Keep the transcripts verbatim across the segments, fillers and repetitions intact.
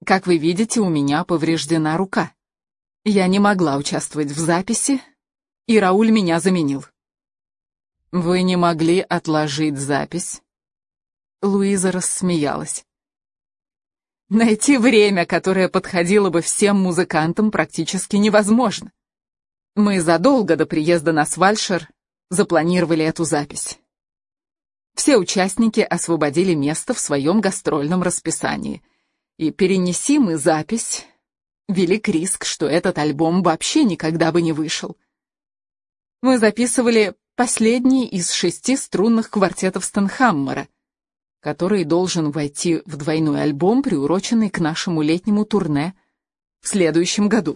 Как вы видите, у меня повреждена рука. Я не могла участвовать в записи, и Рауль меня заменил. Вы не могли отложить запись? Луиза рассмеялась. Найти время, которое подходило бы всем музыкантам, практически невозможно. Мы задолго до приезда на Свальшер запланировали эту запись. Все участники освободили место в своем гастрольном расписании. И перенеси мы запись, велик риск, что этот альбом вообще никогда бы не вышел. Мы записывали последний из шести струнных квартетов Стенхаммера, который должен войти в двойной альбом, приуроченный к нашему летнему турне в следующем году.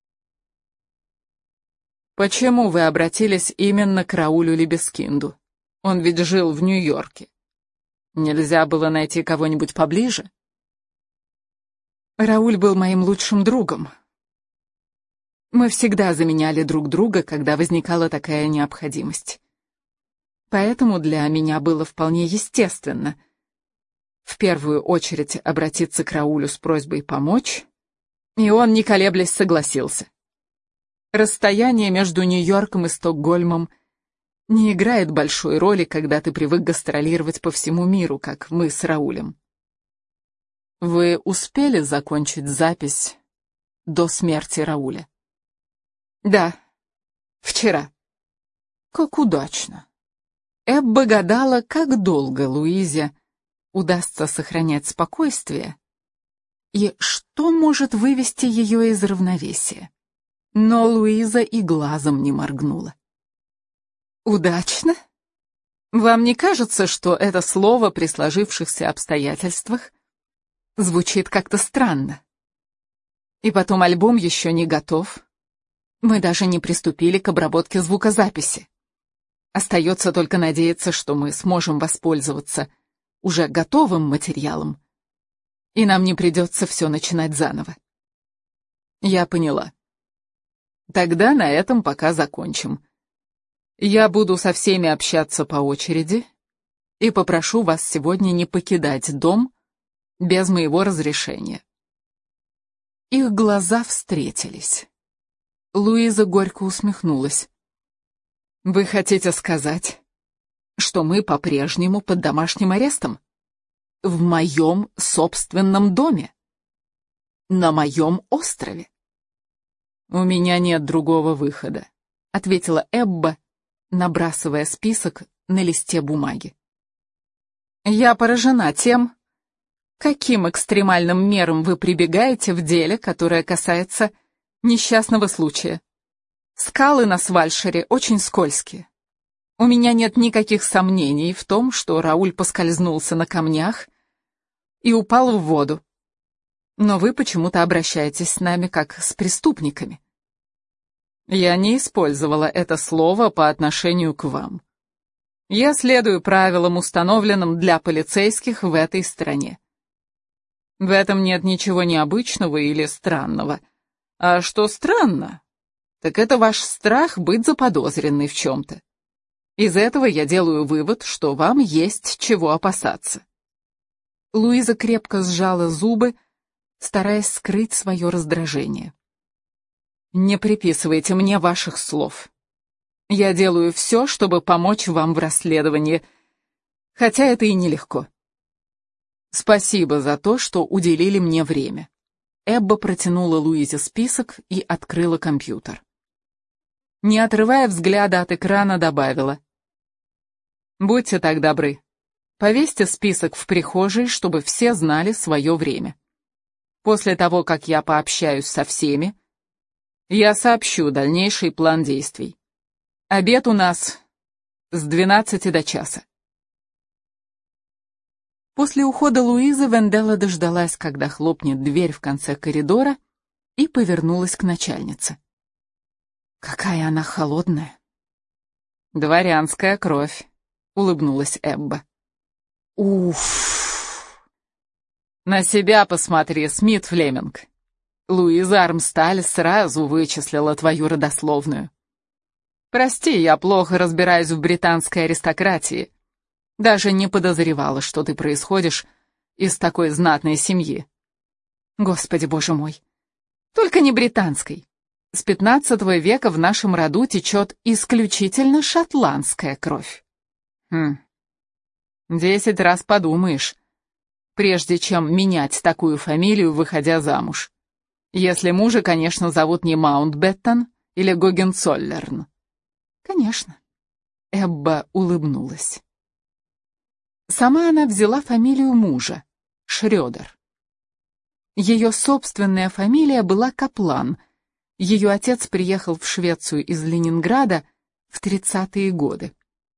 Почему вы обратились именно к Раулю Либескинду? Он ведь жил в Нью-Йорке. Нельзя было найти кого-нибудь поближе? Рауль был моим лучшим другом. Мы всегда заменяли друг друга, когда возникала такая необходимость. Поэтому для меня было вполне естественно в первую очередь обратиться к Раулю с просьбой помочь, и он, не колеблясь, согласился. Расстояние между Нью-Йорком и Стокгольмом не играет большой роли, когда ты привык гастролировать по всему миру, как мы с Раулем. Вы успели закончить запись до смерти Рауля? Да, вчера. Как удачно. Эбба гадала, как долго Луизе удастся сохранять спокойствие и что может вывести ее из равновесия. Но Луиза и глазом не моргнула. Удачно? Вам не кажется, что это слово при сложившихся обстоятельствах звучит как-то странно? И потом альбом еще не готов. Мы даже не приступили к обработке звукозаписи. Остается только надеяться, что мы сможем воспользоваться уже готовым материалом, и нам не придется все начинать заново. Я поняла. Тогда на этом пока закончим. Я буду со всеми общаться по очереди и попрошу вас сегодня не покидать дом без моего разрешения. Их глаза встретились. Луиза горько усмехнулась. Вы хотите сказать, что мы по-прежнему под домашним арестом? В моем собственном доме? На моем острове? У меня нет другого выхода, ответила Эбба, набрасывая список на листе бумаги. Я поражена тем, каким экстремальным мерам вы прибегаете в деле, которое касается несчастного случая. Скалы на Свальшере очень скользкие. У меня нет никаких сомнений в том, что Рауль поскользнулся на камнях и упал в воду. Но вы почему-то обращаетесь с нами как с преступниками. Я не использовала это слово по отношению к вам. Я следую правилам, установленным для полицейских в этой стране. В этом нет ничего необычного или странного. А что странно, так это ваш страх быть заподозренной в чем-то. Из этого я делаю вывод, что вам есть чего опасаться. Луиза крепко сжала зубы, стараясь скрыть свое раздражение. Не приписывайте мне ваших слов. Я делаю все, чтобы помочь вам в расследовании, хотя это и нелегко. Спасибо за то, что уделили мне время. Эбба протянула Луизе список и открыла компьютер. Не отрывая взгляда от экрана, добавила: «Будьте так добры, повесьте список в прихожей, чтобы все знали свое время. После того, как я пообщаюсь со всеми, я сообщу дальнейший план действий. Обед у нас с двенадцати до часа». После ухода Луизы Венделла дождалась, когда хлопнет дверь в конце коридора, и повернулась к начальнице. «Какая она холодная!» «Дворянская кровь», — улыбнулась Эбба. «Уф!» «На себя посмотри, Смит Флеминг. Луиза Армсталь сразу вычислила твою родословную. Прости, я плохо разбираюсь в британской аристократии. Даже не подозревала, что ты происходишь из такой знатной семьи. Господи, боже мой! Только не британской. С пятнадцатого века в нашем роду течет исключительно шотландская кровь. Хм. Десять раз подумаешь, прежде чем менять такую фамилию, выходя замуж. Если мужа, конечно, зовут не Маунтбеттон или Гогенцоллерн. Конечно. Эбба улыбнулась. Сама она взяла фамилию мужа, Шрёдер. Ее собственная фамилия была Каплан. Ее отец приехал в Швецию из Ленинграда в тридцатые годы.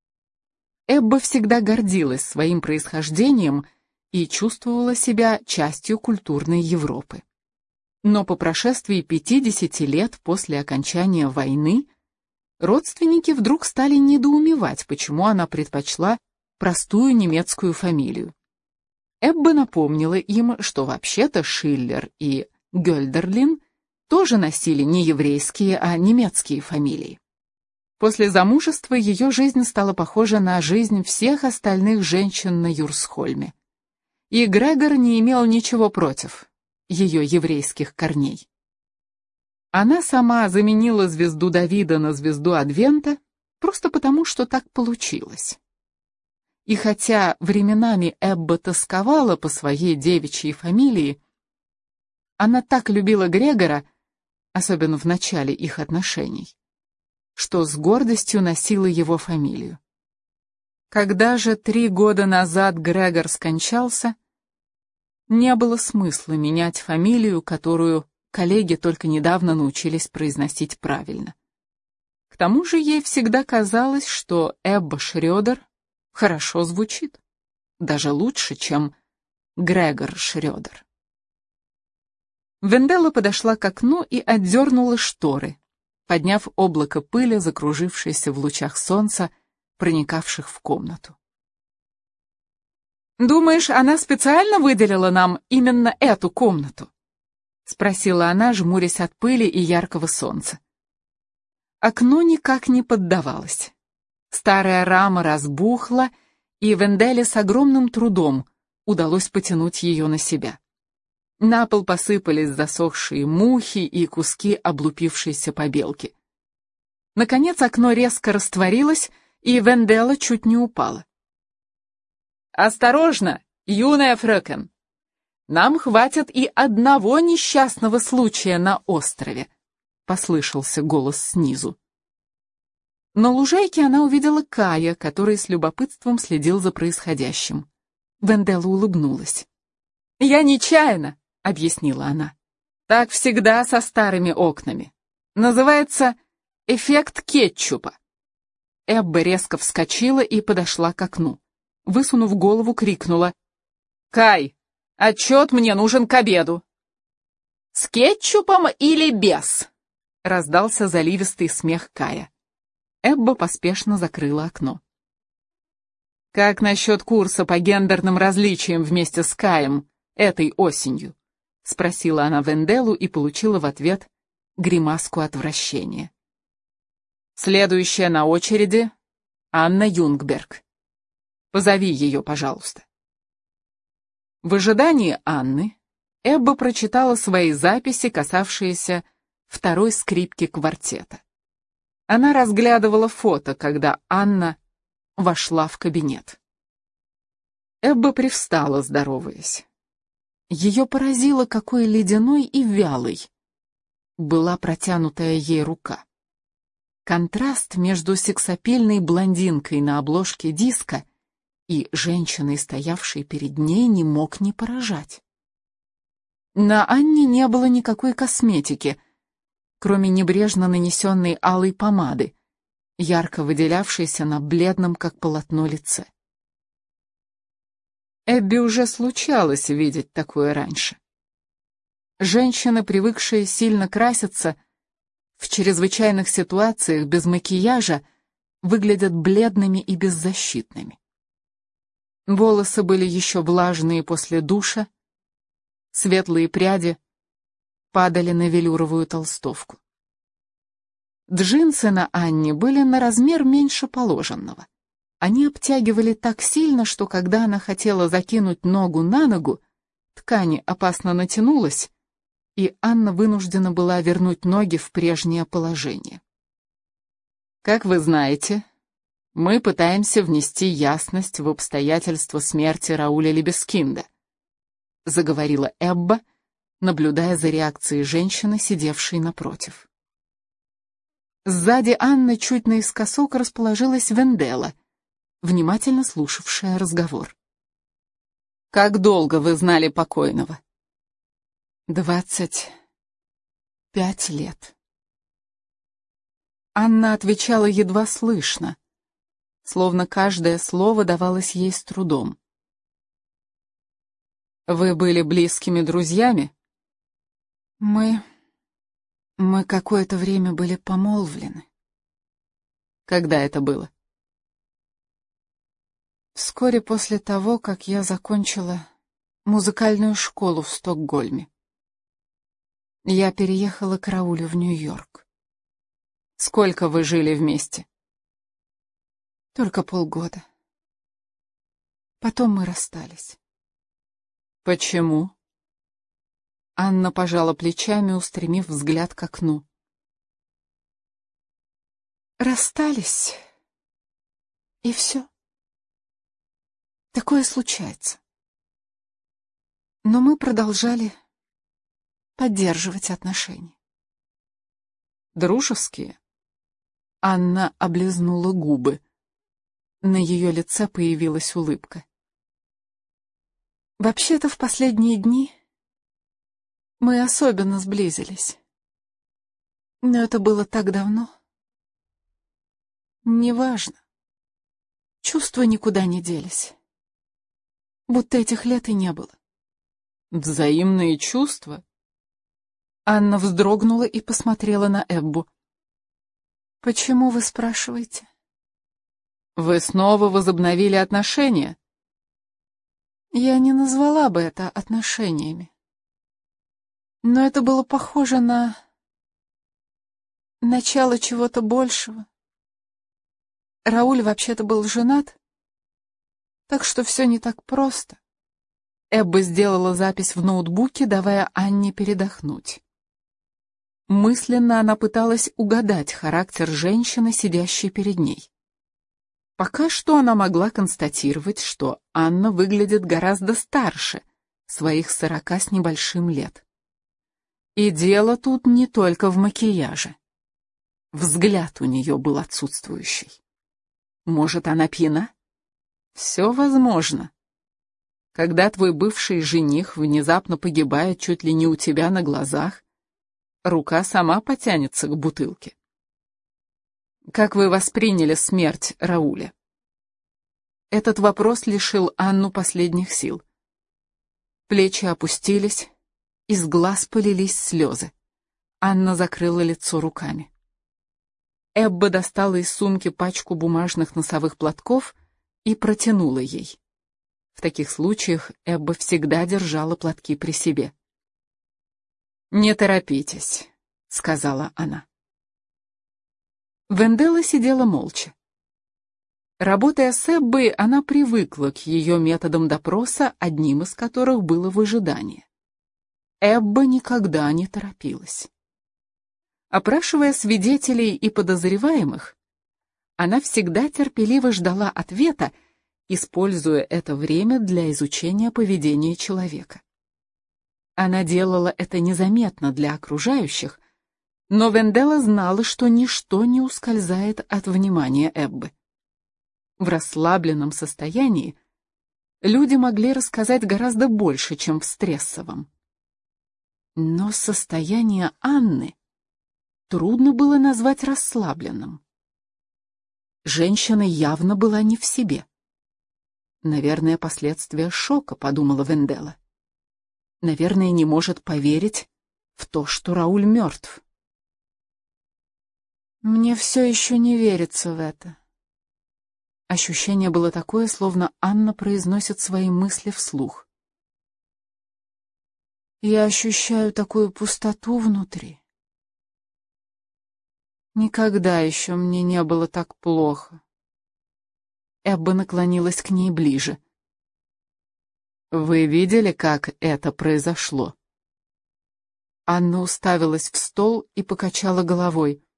Эбба всегда гордилась своим происхождением и чувствовала себя частью культурной Европы. Но по прошествии пятидесяти лет после окончания войны родственники вдруг стали недоумевать, почему она предпочла простую немецкую фамилию. Эбба напомнила им, что вообще-то Шиллер и Гёльдерлин тоже носили не еврейские, а немецкие фамилии. После замужества ее жизнь стала похожа на жизнь всех остальных женщин на Юрсхольме. И Грегор не имел ничего против ее еврейских корней. Она сама заменила звезду Давида на звезду Адвента просто потому, что так получилось. И хотя временами Эбба тосковала по своей девичьей фамилии, она так любила Грегора, особенно в начале их отношений, что с гордостью носила его фамилию. Когда же три года назад Грегор скончался, не было смысла менять фамилию, которую коллеги только недавно научились произносить правильно. К тому же ей всегда казалось, что Эбба Шрёдер хорошо звучит, даже лучше, чем Грегор Шрёдер. Венделла подошла к окну и отдернула шторы, подняв облако пыли, закружившееся в лучах солнца, проникавших в комнату. «Думаешь, она специально выделила нам именно эту комнату?» — спросила она, жмурясь от пыли и яркого солнца. Окно никак не поддавалось. Старая рама разбухла, и Венделле с огромным трудом удалось потянуть ее на себя. На пол посыпались засохшие мухи и куски облупившейся побелки. Наконец окно резко растворилось, и Венделла чуть не упала. «Осторожно, юная фрöken! Нам хватит и одного несчастного случая на острове», — послышался голос снизу. На лужайке она увидела Кая, который с любопытством следил за происходящим. Венделла улыбнулась. «Я нечаянно», — объяснила она. «Так всегда со старыми окнами. Называется эффект кетчупа». Эбба резко вскочила и подошла к окну. Высунув голову, крикнула: «Кай, отчет мне нужен к обеду!» «С кетчупом или без?» — раздался заливистый смех Кая. Эбба поспешно закрыла окно. «Как насчет курса по гендерным различиям вместе с Каем этой осенью?» — спросила она Венделлу и получила в ответ гримаску отвращения. «Следующая на очереди — Анна Юнгберг. Позови ее, пожалуйста». В ожидании Анны Эбба прочитала свои записи, касавшиеся второй скрипки квартета. Она разглядывала фото, когда Анна вошла в кабинет. Эбба привстала, здороваясь. Ее поразило, какой ледяной и вялой была протянутая ей рука. Контраст между сексапильной блондинкой на обложке диска и женщиной, стоявшей перед ней, не мог не поражать. На Анне не было никакой косметики, кроме небрежно нанесенной алой помады, ярко выделявшейся на бледном, как полотно, лице. Эбби уже случалось видеть такое раньше. Женщины, привыкшие сильно краситься, в чрезвычайных ситуациях без макияжа выглядят бледными и беззащитными. Волосы были еще влажные после душа, светлые пряди падали на велюровую толстовку. Джинсы на Анне были на размер меньше положенного. Они обтягивали так сильно, что когда она хотела закинуть ногу на ногу, Ткань опасно натянулась, и Анна вынуждена была вернуть ноги в прежнее положение. Как вы знаете, мы пытаемся внести ясность в обстоятельства смерти Рауля Либескинда, заговорила Эбба, наблюдая за реакцией женщины, сидевшей напротив. Сзади Анны чуть наискосок расположилась Венделла, внимательно слушавшая разговор. «Как долго вы знали покойного?» «Двадцать пять лет». Анна отвечала едва слышно, словно каждое слово давалось ей с трудом. «Вы были близкими друзьями?» «Мы... мы какое-то время были помолвлены». «Когда это было?» «Вскоре после того, как я закончила музыкальную школу в Стокгольме. Я переехала к Раулю в Нью-Йорк». «Сколько вы жили вместе?» «Только полгода. Потом мы расстались». «Почему?» Анна пожала плечами, устремив взгляд к окну. «Расстались, и все. Такое случается. Но мы продолжали поддерживать отношения». «Дружеские?» Анна облизнула губы. На ее лице появилась улыбка. «Вообще-то в последние дни мы особенно сблизились. Но это было так давно. Неважно. Чувства никуда не делись. Будто этих лет и не было». «Взаимные чувства?» Анна вздрогнула и посмотрела на Эббу. «Почему вы спрашиваете?» «Вы снова возобновили отношения?» «Я не назвала бы это отношениями. Но это было похоже на начало чего-то большего. Рауль вообще-то был женат, так что все не так просто». Эбба сделала запись в ноутбуке, давая Анне передохнуть. Мысленно она пыталась угадать характер женщины, сидящей перед ней. Пока что она могла констатировать, что Анна выглядит гораздо старше, своих сорока с небольшим лет. И дело тут не только в макияже. Взгляд у нее был отсутствующий. Может, она пьяна? Все возможно. Когда твой бывший жених внезапно погибает чуть ли не у тебя на глазах, рука сама потянется к бутылке. Как вы восприняли смерть Рауля? Этот вопрос лишил Анну последних сил. Плечи опустились, из глаз полились слезы. Анна закрыла лицо руками. Эбба достала из сумки пачку бумажных носовых платков и протянула ей. В таких случаях Эбба всегда держала платки при себе. «Не торопитесь», — сказала она. Венделла сидела молча. Работая с Эббой, она привыкла к ее методам допроса, одним из которых было выжидание. Эбба никогда не торопилась. Опрашивая свидетелей и подозреваемых, она всегда терпеливо ждала ответа, используя это время для изучения поведения человека. Она делала это незаметно для окружающих, но Венделла знала, что ничто не ускользает от внимания Эббы. В расслабленном состоянии люди могли рассказать гораздо больше, чем в стрессовом. Но состояние Анны трудно было назвать расслабленным. Женщина явно была не в себе. Наверное, последствия шока, подумала Венделла. Наверное, не может поверить в то, что Рауль мертв. Мне все еще не верится в это. Ощущение было такое, словно Анна произносит свои мысли вслух. Я ощущаю такую пустоту внутри. Никогда еще мне не было так плохо. Эбба наклонилась к ней ближе. Вы видели, как это произошло? Анна уставилась в стол и покачала головой.